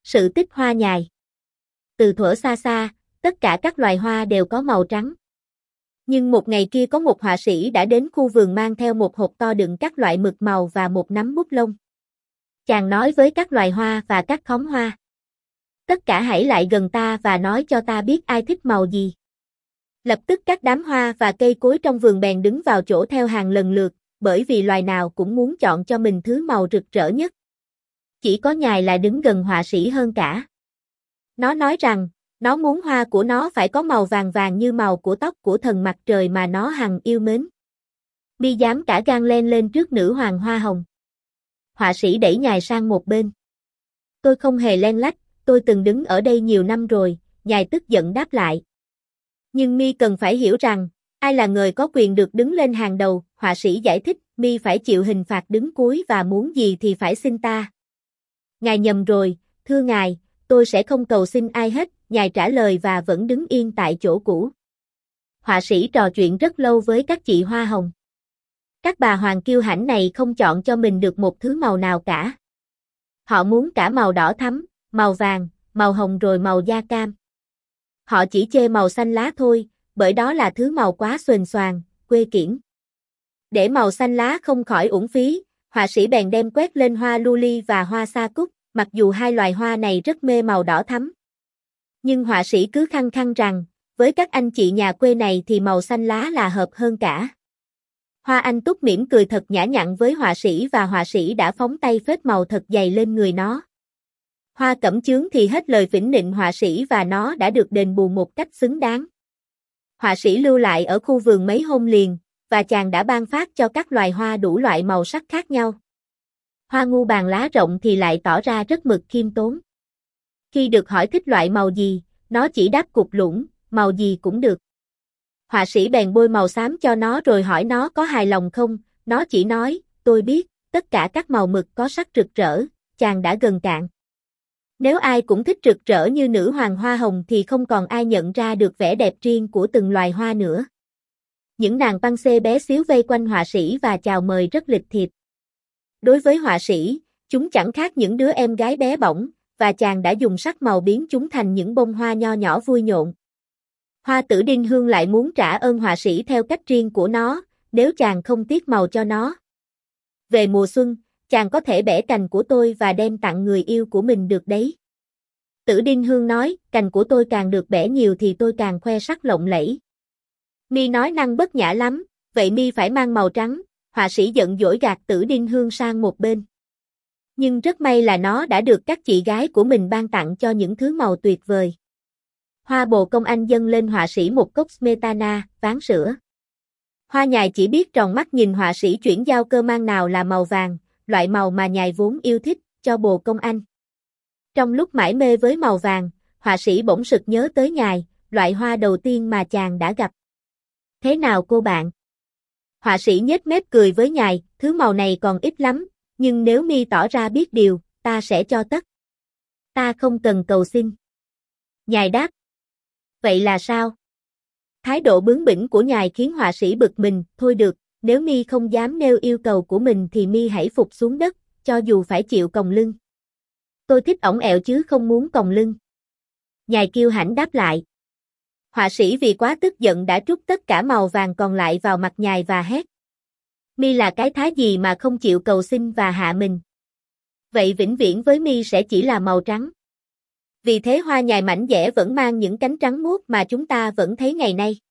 Sự tích hoa nhài. Từ thuở xa xa, tất cả các loài hoa đều có màu trắng. Nhưng một ngày kia có một họa sĩ đã đến khu vườn mang theo một hộp to đựng các loại mực màu và một nắm bút lông. Chàng nói với các loài hoa và các khóm hoa: tất cả hãy lại gần ta và nói cho ta biết ai thích màu gì. Lập tức các đám hoa và cây cối trong vườn bèn đứng vào chỗ theo hàng lần lượt, bởi vì loài nào cũng muốn chọn cho mình thứ màu rực rỡ nhất. Chỉ có nhài là đứng gần họa sĩ hơn cả. Nó nói rằng, nó muốn hoa của nó phải có màu vàng vàng như màu của tóc của thần mặt trời mà nó hằng yêu mến. Mi dám cả gan lên lên trước nữ hoàng hoa hồng. Họa sĩ đẩy nhài sang một bên. Tôi không hề len lách, tôi từng đứng ở đây nhiều năm rồi, nhài tức giận đáp lại. Nhưng Mi cần phải hiểu rằng, ai là người có quyền được đứng lên hàng đầu, họa sĩ giải thích, Mi phải chịu hình phạt đứng cuối và muốn gì thì phải xin ta. Ngài nhầm rồi, thưa ngài, tôi sẽ không cầu xin ai hết, nhài trả lời và vẫn đứng yên tại chỗ cũ. Họa sĩ trò chuyện rất lâu với các chị hoa hồng. Các bà hoàng kiêu hãnh này không chọn cho mình được một thứ màu nào cả. Họ muốn cả màu đỏ thắm, màu vàng, màu hồng rồi màu da cam. Họ chỉ chê màu xanh lá thôi, bởi đó là thứ màu quá xuềnh xoàng, quê kiển. Để màu xanh lá không khỏi uổng phí, họa sĩ bèn đem quét lên hoa luli và hoa sa cúc, mặc dù hai loài hoa này rất mê màu đỏ thắm. Nhưng họa sĩ cứ khăng khăng rằng, với các anh chị nhà quê này thì màu xanh lá là hợp hơn cả. Hoa anh túc mỉm cười thật nhã nhặn với họa sĩ và họa sĩ đã phóng tay phết màu thật dày lên người nó. Hoa cẩm chướng thì hết lời phỉnh nịnh họa sĩ và nó đã được đền bù một cách xứng đáng. Họa sĩ lưu lại ở khu vườn mấy hôm liền, và chàng đã ban phát cho các loài hoa đủ loại màu sắc khác nhau. Hoa ngu bàn lá rộng thì lại tỏ ra rất mực khiêm tốn. Khi được hỏi thích loại màu gì, nó chỉ đáp cục lũng, màu gì cũng được. Họa sĩ bèn bôi màu xám cho nó rồi hỏi nó có hài lòng không, nó chỉ nói, tôi biết, tất cả các màu mực có sắc rực rỡ, chàng đã gần cạn. Nếu ai cũng thích rực rỡ như nữ hoàng hoa hồng thì không còn ai nhận ra được vẻ đẹp riêng của từng loài hoa nữa. Những nàng băng xê bé xíu vây quanh họa sĩ và chào mời rất lịch thiệp. Đối với họa sĩ, chúng chẳng khác những đứa em gái bé bỏng, và chàng đã dùng sắc màu biến chúng thành những bông hoa nho nhỏ vui nhộn. Hoa tử đinh hương lại muốn trả ơn họa sĩ theo cách riêng của nó, nếu chàng không tiếc màu cho nó. Về mùa xuân, chàng có thể bẻ cành của tôi và đem tặng người yêu của mình được đấy. Tử đinh hương nói, cành của tôi càng được bẻ nhiều thì tôi càng khoe sắc lộng lẫy. Mi nói năng bất nhã lắm, vậy Mi phải mang màu trắng, họa sĩ giận dỗi gạt tử đinh hương sang một bên. Nhưng rất may là nó đã được các chị gái của mình ban tặng cho những thứ màu tuyệt vời. Hoa bồ công anh dâng lên họa sĩ một cốc smetana, ván sữa. Hoa nhài chỉ biết tròn mắt nhìn họa sĩ chuyển giao cơ mang nào là màu vàng, loại màu mà nhài vốn yêu thích, cho bồ công anh. Trong lúc mải mê với màu vàng, họa sĩ bỗng sực nhớ tới nhài, loại hoa đầu tiên mà chàng đã gặp. Thế nào cô bạn? Họa sĩ nhếch mép cười với nhài, thứ màu này còn ít lắm, nhưng nếu Mi tỏ ra biết điều, ta sẽ cho tất. Ta không cần cầu xin. Nhài đáp. Vậy là sao? Thái độ bướng bỉnh của nhài khiến họa sĩ bực mình, thôi được, nếu Mi không dám nêu yêu cầu của mình thì Mi hãy phục xuống đất, cho dù phải chịu còng lưng. Tôi thích ổng ẹo chứ không muốn còng lưng. Nhài kiêu hãnh đáp lại. Họa sĩ vì quá tức giận đã trút tất cả màu vàng còn lại vào mặt nhài và hét. Mi là cái thá gì mà không chịu cầu xin và hạ mình. Vậy vĩnh viễn với Mi sẽ chỉ là màu trắng. Vì thế hoa nhài mảnh dẻ vẫn mang những cánh trắng muốt mà chúng ta vẫn thấy ngày nay.